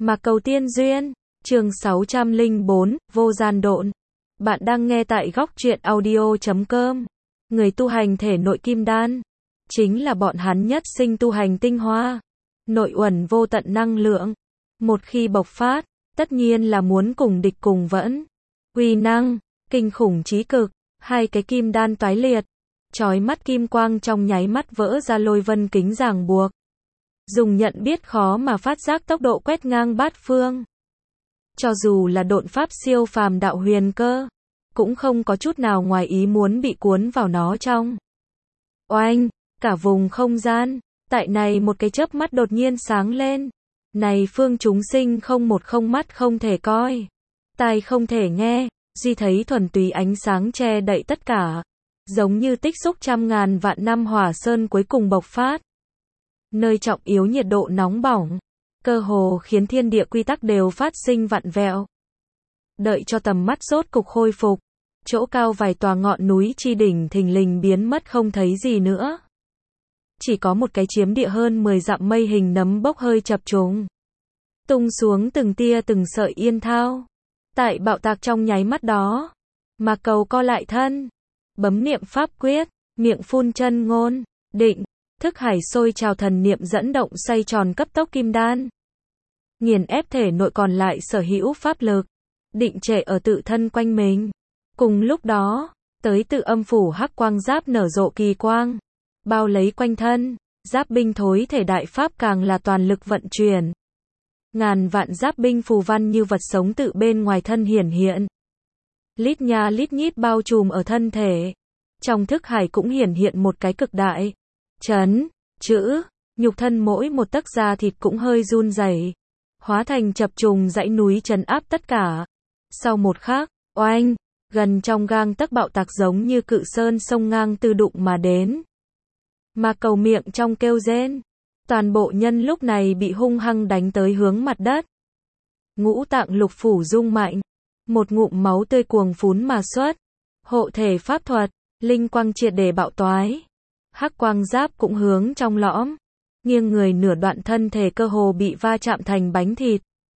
Mạc Cầu Tiên Duyên, chương 604, Vô Gian Độn. Bạn đang nghe tại góc truyện audio.com. Người tu hành thể nội kim đan, chính là bọn hắn nhất sinh tu hành tinh hoa, nội uẩn vô tận năng lượng. Một khi bộc phát, tất nhiên là muốn cùng địch cùng vẫn. Uy năng, kinh khủng chí cực, hai cái kim đan toái liệt, chói mắt kim quang trong nháy mắt vỡ ra lôi vân kính ràng buộc. Dùng nhận biết khó mà phát giác tốc độ quét ngang bát phương. Cho dù là độn pháp siêu phàm đạo huyền cơ, cũng không có chút nào ngoài ý muốn bị cuốn vào nó trong. Oanh, cả vùng không gian, tại này một cái chớp mắt đột nhiên sáng lên. Này phương chúng sinh không một không mắt không thể coi, tai không thể nghe, duy thấy thuần túy ánh sáng che đậy tất cả, giống như tích xúc trăm ngàn vạn năm hỏa sơn cuối cùng bộc phát. Nơi trọng yếu nhiệt độ nóng bỏng, cơ hồ khiến thiên địa quy tắc đều phát sinh vặn vẹo. Đợi cho tầm mắt rốt cục khôi phục, chỗ cao vài tòa ngọn núi chi đỉnh thình lình biến mất không thấy gì nữa. Chỉ có một cái chiếm địa hơn 10 dặm mây hình nấm bốc hơi chập trùng, tung xuống từng tia từng sợi yên thao. Tại bạo tạc trong nháy mắt đó, Mạc Cầu co lại thân, bấm niệm pháp quyết, miệng phun chân ngôn, định, thức hải sôi trào, thần niệm dẫn động xoay tròn cấp tốc kim đan, nghiền ép thể nội còn lại sở hữu pháp lực, định trệ ở tự thân quanh mình. Cùng lúc đó, tới tự âm phủ hắc quang giáp nở rộ kỳ quang, bao lấy quanh thân, giáp binh thối thể đại pháp càng là toàn lực vận chuyển. Ngàn vạn giáp binh phù văn như vật sống tự bên ngoài thân hiển hiện. Lít nha lít nhít bao trùm ở thân thể. Trong thức hải cũng hiển hiện một cái cực đại chấn, chữ, nhục thân mỗi một tấc da thịt cũng hơi run rẩy, hóa thành chập trùng dãy núi trấn áp tất cả. Sau một khắc, oanh, gần trong gang tấc bạo tạc giống như cự sơn sông ngang từ đụng mà đến. Mạc Cầu miệng trong kêu rên, toàn bộ nhân lúc này bị hung hăng đánh tới hướng mặt đất. Ngũ tạng lục phủ rung mạnh, một ngụm máu tươi cuồng phún mà xuất. Hộ thể pháp thuật, linh quang triệt để bạo toái. Hắc quang giáp cũng hướng trong lõm, nghiêng người nửa đoạn thân thể cơ hồ bị va chạm thành bánh thịt.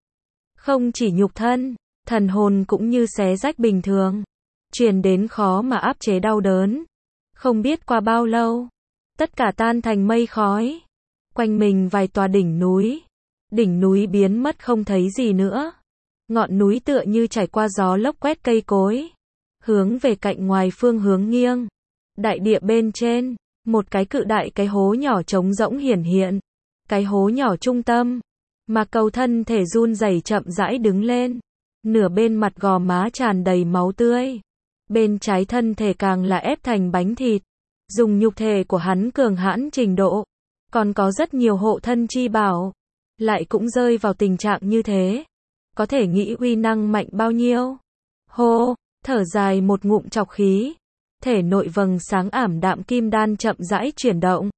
Không chỉ nhục thân, thần hồn cũng như xé rách bình thường, truyền đến khó mà áp chế đau đớn. Không biết qua bao lâu, tất cả tan thành mây khói. Quanh mình vài tòa đỉnh núi biến mất không thấy gì nữa. Ngọn núi tựa như trải qua gió lốc quét cây cối, hướng về cạnh ngoài phương hướng nghiêng. Đại địa bên trên, một cái cự đại cái hố nhỏ trống rỗng hiển hiện. Cái hố nhỏ trung tâm, Mạc Cầu thân thể run rẩy chậm rãi đứng lên. Nửa bên mặt gò má tràn đầy máu tươi, bên trái thân thể càng là ép thành bánh thịt. Dùng nhục thể của hắn cường hãn trình độ, còn có rất nhiều hộ thân chi bảo, lại cũng rơi vào tình trạng như thế. Có thể nghĩ uy năng mạnh bao nhiêu. Hô, thở dài một ngụm trọc khí, thể nội vầng sáng ảm đạm kim đan chậm rãi chuyển động.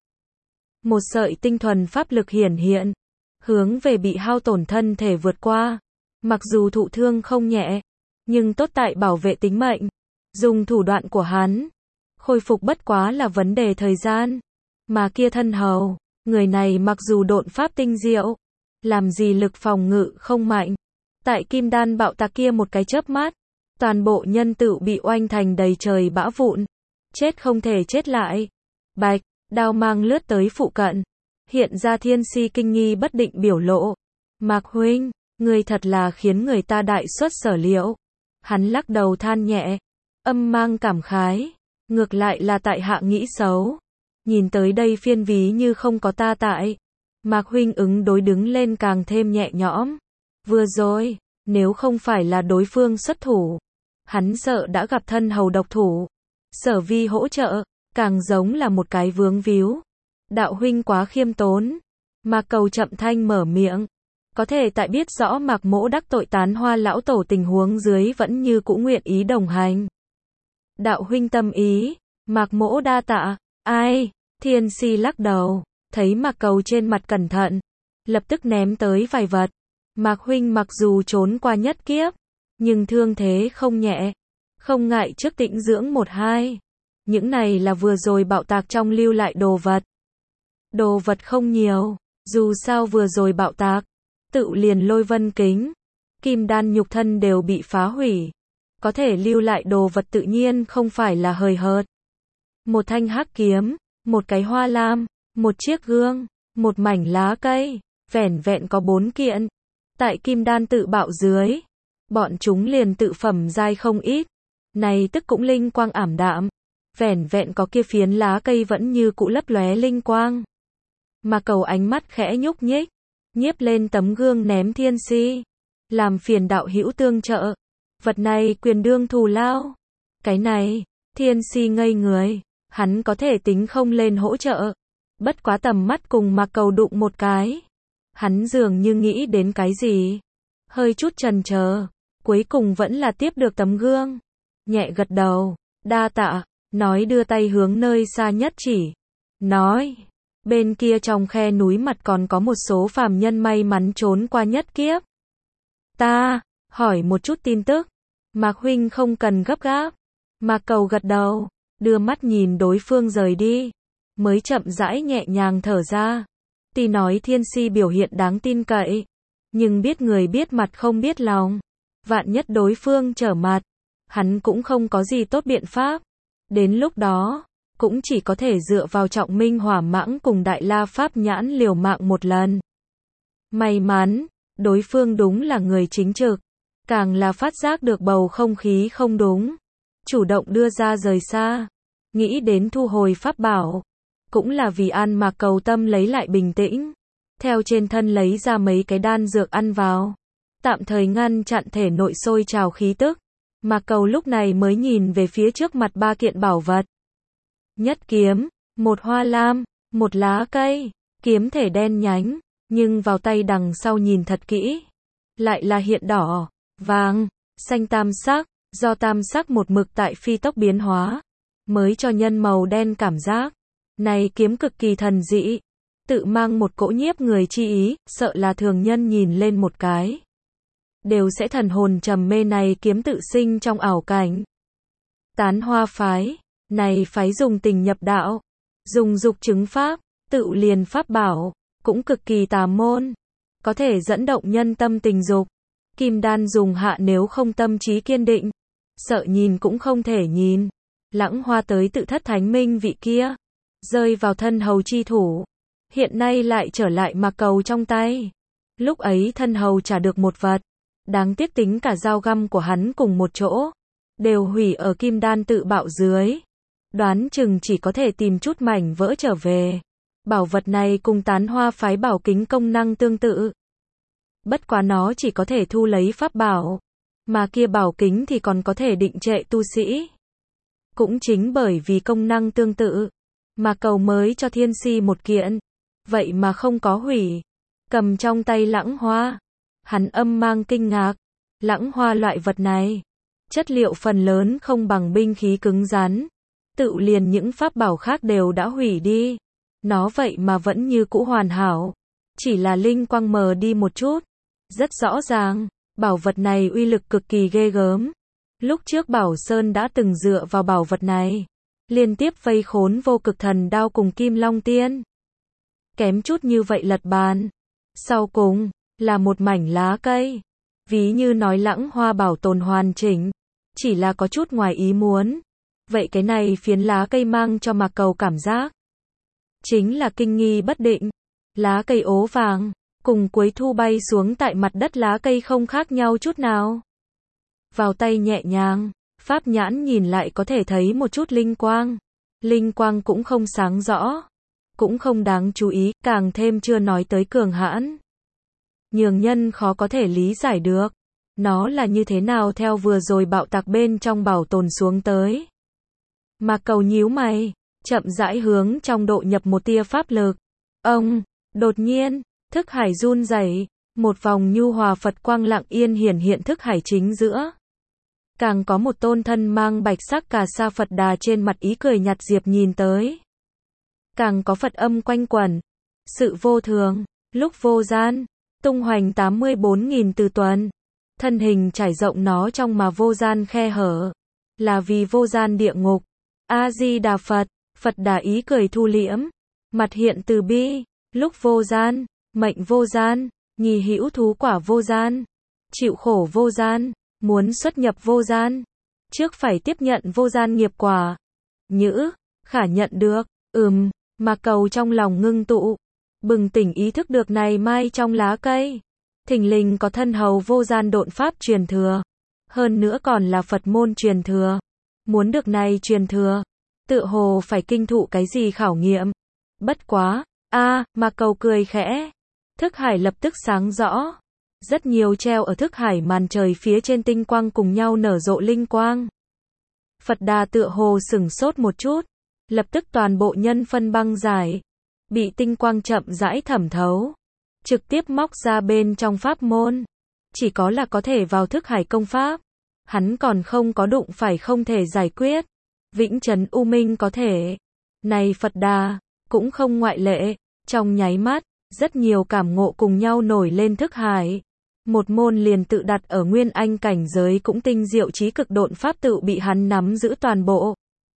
Một sợi tinh thuần pháp lực hiển hiện, hướng về bị hao tổn thân thể vượt qua. Mặc dù thụ thương không nhẹ, nhưng tốt tại bảo vệ tính mệnh. Dùng thủ đoạn của hắn, khôi phục bất quá là vấn đề thời gian. Mà kia thân hầu, người này mặc dù độn pháp tinh diệu, làm gì lực phòng ngự không mạnh. Tại kim đan bạo tạc kia một cái chớp mắt, toàn bộ nhân tựu bị oanh thành đầy trời bã vụn. Chết không thể chết lại. Bạch, đao mang lướt tới phụ cận, hiện ra thiên si kinh nghi bất định biểu lộ. Mạc huynh, người thật là khiến người ta đại xuất sở liệu. Hắn lắc đầu than nhẹ, âm mang cảm khái. Ngược lại là tại hạ nghĩ xấu. Nhìn tới đây phiên ví như không có ta tại. Mạc huynh ứng đối đứng lên càng thêm nhẹ nhõm. Vừa rồi, nếu không phải là đối phương xuất thủ, hắn sợ đã gặp thân hầu độc thủ. Sở vi hỗ trợ, càng giống là một cái vướng víu. Đạo huynh quá khiêm tốn. Mạc Cầu chậm thanh mở miệng. Có thể tại biết rõ Mạc Mỗ đắc tội Tán Hoa lão tổ tình huống dưới vẫn như cũ nguyện ý đồng hành. Đạo huynh tâm ý, Mạc Mỗ đa tạ. Ai? Thiên si lắc đầu, thấy Mạc Cầu trên mặt cẩn thận, lập tức ném tới vài vật. Mạc huynh mặc dù trốn qua nhất kiếp, nhưng thương thế không nhẹ, không ngại trước tĩnh dưỡng một hai. Những này là vừa rồi bạo tạc trong lưu lại đồ vật. Đồ vật không nhiều, dù sao vừa rồi bạo tạc, tự liền lôi vân kính, kim đan nhục thân đều bị phá hủy. Có thể lưu lại đồ vật tự nhiên không phải là hời hợt. Một thanh hắc kiếm, một cái hoa lam, một chiếc gương, một mảnh lá cây, vẻn vẹn có 4 kiện. Tại kim đan tự bạo dưới, bọn chúng liền tự phẩm giai không ít. Này tức cũng linh quang ảm đạm. Vẻn vẹn có kia phiến lá cây vẫn như cũ lấp lóe linh quang. Mà Cầu ánh mắt khẽ nhúc nhích, nhiếp lên tấm gương ném Thiên Si. Làm phiền đạo hữu tương trợ. Vật này quyền đương thù lao. Cái này, Thiên Si ngây người. Hắn có thể tính không lên hỗ trợ. Bất quá tầm mắt cùng Mạc Cầu đụng một cái. Hắn dường như nghĩ đến cái gì. Hơi chút chần chờ. Cuối cùng vẫn là tiếp được tấm gương. Nhẹ gật đầu. Đa tạ. Nói đưa tay hướng nơi xa nhất chỉ. Nói. Bên kia trong khe núi mặt còn có một số phàm nhân may mắn trốn qua nhất kiếp. Ta, hỏi một chút tin tức. Mạc huynh không cần gấp gáp. Mạc Cầu gật đầu. Đưa mắt nhìn đối phương rời đi. Mới chậm rãi nhẹ nhàng thở ra. Tuy nói Thiên Si biểu hiện đáng tin cậy. Nhưng biết người biết mặt không biết lòng. Vạn nhất đối phương trở mặt. Hắn cũng không có gì tốt biện pháp. Đến lúc đó, cũng chỉ có thể dựa vào Trọng Minh Hỏa Mãng cùng Đại La Pháp Nhãn liều mạng một lần. May mắn, đối phương đúng là người chính trực. Càng là phát giác được bầu không khí không đúng. Chủ động đưa ra rời xa. Nghĩ đến thu hồi pháp bảo. Cũng là vì an Mạc Cầu tâm lấy lại bình tĩnh. Theo trên thân lấy ra mấy cái đan dược ăn vào. Tạm thời ngăn chặn thể nội sôi trào khí tức. Mạc Cầu lúc này mới nhìn về phía trước mặt 3 kiện bảo vật. Nhất kiếm, một hoa lam, một lá cây, kiếm thể đen nhánh, nhưng vào tay đằng sau nhìn thật kỹ. Lại là hiện đỏ, vàng, xanh tam sắc, do tam sắc một mực tại phi tốc biến hóa. Mới cho nhân màu đen cảm giác. Này kiếm cực kỳ thần dị. Tự mang một cỗ nhiếp người chi ý, sợ là thường nhân nhìn lên một cái. Đều sẽ thần hồn trầm mê này kiếm tự sinh trong ảo cảnh. Tán Hoa phái. Này phái dùng tình nhập đạo. Dùng dục chứng pháp, tự liền pháp bảo. Cũng cực kỳ tà môn. Có thể dẫn động nhân tâm tình dục. Kim đan dùng hạ nếu không tâm trí kiên định. Sợ nhìn cũng không thể nhìn. Lãng Hoa tới tự thất thánh minh vị kia. Rơi vào thân hầu chi thủ. Hiện nay lại trở lại Mạc Cầu trong tay. Lúc ấy thân hầu trả được một vật. Đáng tiếc tính cả dao găm của hắn cùng một chỗ. Đều hủy ở kim đan tự bạo dưới. Đoán chừng chỉ có thể tìm chút mảnh vỡ trở về. Bảo vật này cùng Tán Hoa phái bảo kính công năng tương tự. Bất quá nó chỉ có thể thu lấy pháp bảo. Mà kia bảo kính thì còn có thể định trệ tu sĩ. Cũng chính bởi vì công năng tương tự. Mà Cầu mới cho Thiên Si một kiện. Vậy mà không có hủy. Cầm trong tay Lãng Hoa. Hắn âm mang kinh ngạc. Lãng Hoa loại vật này. Chất liệu phần lớn không bằng binh khí cứng rắn. Tự liền những pháp bảo khác đều đã hủy đi. Nó vậy mà vẫn như cũ hoàn hảo. Chỉ là linh quang mờ đi một chút. Rất rõ ràng, bảo vật này uy lực cực kỳ ghê gớm. Lúc trước Bảo Sơn đã từng dựa vào bảo vật này. Liên tiếp vây khốn Vô Cực Thần Đao cùng Kim Long Tiên. Kém chút như vậy lật bàn. Sau cùng, là một mảnh lá cây. Ví như nói Lãng Hoa bảo tồn hoàn chỉnh. Chỉ là có chút ngoài ý muốn. Vậy cái này phiến lá cây mang cho Mạc Cầu cảm giác. Chính là kinh nghi bất định. Lá cây ố vàng. Cùng cuối thu bay xuống tại mặt đất lá cây không khác nhau chút nào. Vào tay nhẹ nhàng. Pháp nhãn nhìn lại có thể thấy một chút linh quang. Linh quang cũng không sáng rõ. Cũng không đáng chú ý. Càng thêm chưa nói tới cường hãn. Nhường nhân khó có thể lý giải được. Nó là như thế nào theo vừa rồi bạo tạc bên trong bảo tồn xuống tới. Mạc Cầu nhíu mày. Chậm rãi hướng trong độ nhập một tia pháp lực. Ông, đột nhiên, thức hải run rẩy, một vòng nhu hòa Phật quang lặng yên hiển hiện thức hải chính giữa. Càng có một tôn thân mang bạch sắc cà sa Phật Đà trên mặt ý cười nhạt diệp nhìn tới. Càng có Phật âm quanh quẩn. Sự vô thường, lúc vô gian, tung hoành 84.000 từ tuần. Thân hình trải rộng nó trong mà vô gian khe hở. Là vì vô gian địa ngục. A-di-đà Phật, Phật Đà ý cười thu liễm. Mặt hiện từ bi, lúc vô gian, mệnh vô gian, Nhì hữu thú quả vô gian. Chịu khổ vô gian. Muốn xuất nhập vô gian. Trước phải tiếp nhận vô gian nghiệp quả. Nhữ, khả nhận được. Mạc Cầu trong lòng ngưng tụ. Bừng tỉnh ý thức được này mai trong lá cây. Thình lình có thân hầu vô gian độn pháp truyền thừa. Hơn nữa còn là Phật môn truyền thừa. Muốn được này truyền thừa. Tựa hồ phải kinh thụ cái gì khảo nghiệm. Bất quá. Mạc Cầu cười khẽ. Thức hải lập tức sáng rõ. Rất nhiều treo ở thức hải màn trời phía trên tinh quang cùng nhau nở rộ linh quang. Phật Đà tựa hồ sửng sốt một chút. Lập tức toàn bộ nhân phân băng giải. Bị tinh quang chậm rãi thẩm thấu. Trực tiếp móc ra bên trong pháp môn. Chỉ có là có thể vào thức hải công pháp. Hắn còn không có đụng phải không thể giải quyết. Vĩnh trấn U Minh có thể. Này Phật Đà, cũng không ngoại lệ. Trong nháy mắt, rất nhiều cảm ngộ cùng nhau nổi lên thức hải. Một môn liền tự đặt ở nguyên anh cảnh giới cũng tinh diệu trí cực độn pháp tự bị hắn nắm giữ toàn bộ.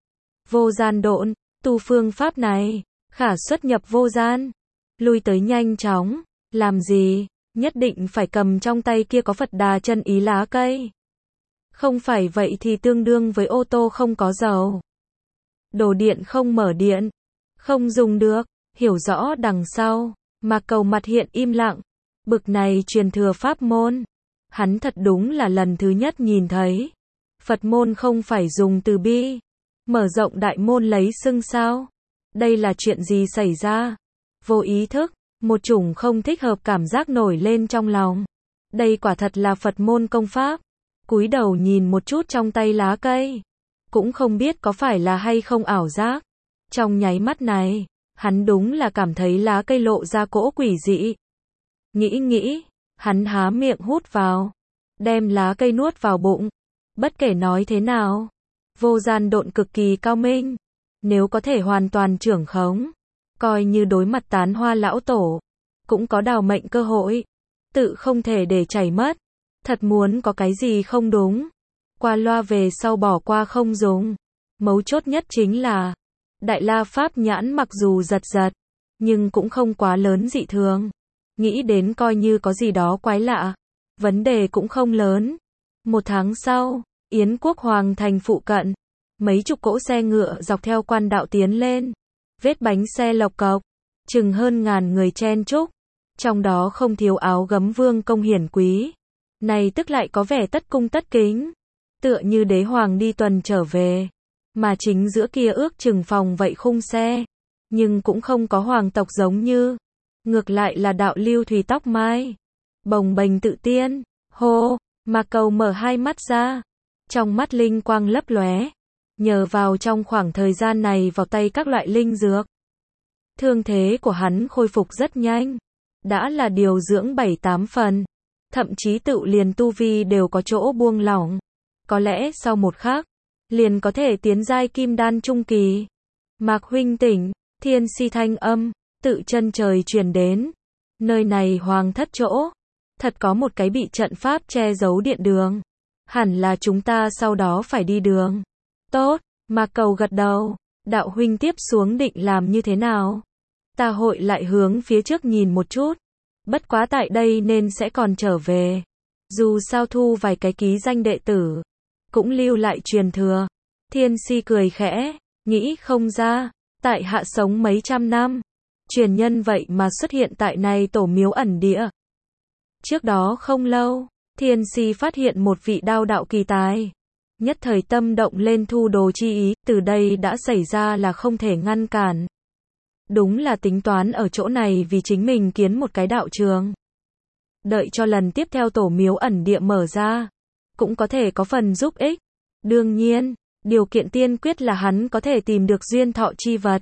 Vô gian độn, tu phương pháp này, khả xuất nhập vô gian. Lui tới nhanh chóng, làm gì, nhất định phải cầm trong tay kia có Phật Đà chân ý lá cây. Không phải vậy thì tương đương với ô tô không có dầu. Đồ điện không mở điện, không dùng được, hiểu rõ đằng sau, Mạc Cầu mặt hiện im lặng. Bực này truyền thừa pháp môn, hắn thật đúng là lần thứ nhất nhìn thấy. Phật môn không phải dùng từ bi, mở rộng đại môn lấy xưng sao? Đây là chuyện gì xảy ra? Vô ý thức, một chủng không thích hợp cảm giác nổi lên trong lòng. Đây quả thật là Phật môn công pháp. Cúi đầu nhìn một chút trong tay lá cây, cũng không biết có phải là hay không ảo giác. Trong nháy mắt này, hắn đúng là cảm thấy lá cây lộ ra cỗ quỷ dị. Nghĩ, hắn há miệng hút vào, đem lá cây nuốt vào bụng. Bất kể nói thế nào, vô gian độn cực kỳ cao minh. Nếu có thể hoàn toàn trưởng khống, coi như đối mặt Tán Hoa lão tổ, cũng có đào mệnh cơ hội. Tự không thể để chảy mất. Thật muốn có cái gì không đúng, qua loa về sau bỏ qua không dùng. Mấu chốt nhất chính là, Đại La Pháp nhãn mặc dù giật giật, nhưng cũng không quá lớn dị thường. Nghĩ đến coi như có gì đó quái lạ, vấn đề cũng không lớn. Một tháng sau, Yến Quốc Hoàng thành phụ cận, mấy chục cỗ xe ngựa dọc theo quan đạo tiến lên. Vết bánh xe lộc cộc, chừng hơn ngàn người chen chúc, trong đó không thiếu áo gấm vương công hiển quý. Này tức lại có vẻ tất cung tất kính, tựa như đế hoàng đi tuần trở về. Mà chính giữa kia ước chừng phòng vậy khung xe, nhưng cũng không có hoàng tộc giống như. Ngược lại là đạo lưu thủy tóc mai, bồng bềnh tự tiên. Hô, Mạc Cầu mở hai mắt ra, trong mắt linh quang lấp lóe. Nhờ vào trong khoảng thời gian này vào tay các loại linh dược, thương thế của hắn khôi phục rất nhanh, đã là điều dưỡng 7-8 phần, thậm chí tự liền tu vi đều có chỗ buông lỏng. Có lẽ sau một khắc, liền có thể tiến giai kim đan trung kỳ. Mạc huynh tỉnh, thiên si thanh âm, tự chân trời truyền đến. Nơi này hoàng thất chỗ, thật có một cái bị trận pháp che giấu điện đường. Hẳn là chúng ta sau đó phải đi đường. Tốt, Mạc Cầu gật đầu, đạo huynh tiếp xuống định làm như thế nào? Ta hội lại hướng phía trước nhìn một chút. Bất quá tại đây nên sẽ còn trở về. Dù sao thu vài cái ký danh đệ tử, cũng lưu lại truyền thừa. Thiên si cười khẽ, nghĩ không ra, tại hạ sống mấy trăm năm, truyền nhân vậy mà xuất hiện tại này tổ miếu ẩn địa. Trước đó không lâu, Thiên si phát hiện một vị đao đạo kỳ tài. Nhất thời tâm động lên thu đồ chi ý, từ đây đã xảy ra là không thể ngăn cản. Đúng là tính toán ở chỗ này vì chính mình kiến một cái đạo trường. Đợi cho lần tiếp theo tổ miếu ẩn địa mở ra, cũng có thể có phần giúp ích. Đương nhiên, điều kiện tiên quyết là hắn có thể tìm được duyên thọ chi vật.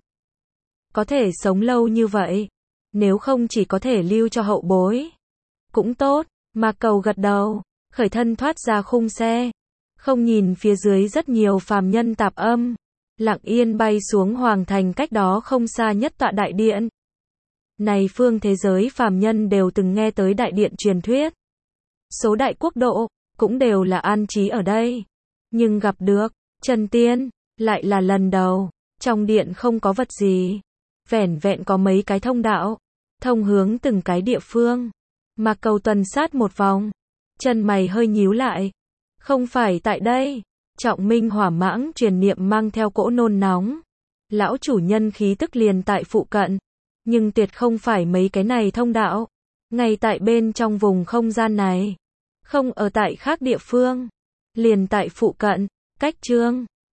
Có thể sống lâu như vậy, nếu không chỉ có thể lưu cho hậu bối. Cũng tốt, Mạc Cầu gật đầu, khởi thân thoát ra khung xe. Không nhìn phía dưới rất nhiều phàm nhân tạp âm, lặng yên bay xuống hoàng thành cách đó không xa nhất tọa đại điện. Này phương thế giới phàm nhân đều từng nghe tới đại điện truyền thuyết. Số đại quốc độ, cũng đều là an trí ở đây. Nhưng gặp được, Trần Tiên, lại là lần đầu. Trong điện không có vật gì. Vẻn vẹn có mấy cái thông đạo, thông hướng từng cái địa phương. Mạc Cầu tuần sát một vòng. Chân mày hơi nhíu lại. Không phải tại đây. Trọng Minh hỏa mãng truyền niệm mang theo cỗ nôn nóng. Lão chủ nhân khí tức liền tại phụ cận. Nhưng tuyệt không phải mấy cái này thông đạo. Ngay tại bên trong vùng không gian này. Không ở tại khác địa phương. Liền tại phụ cận. Cách chương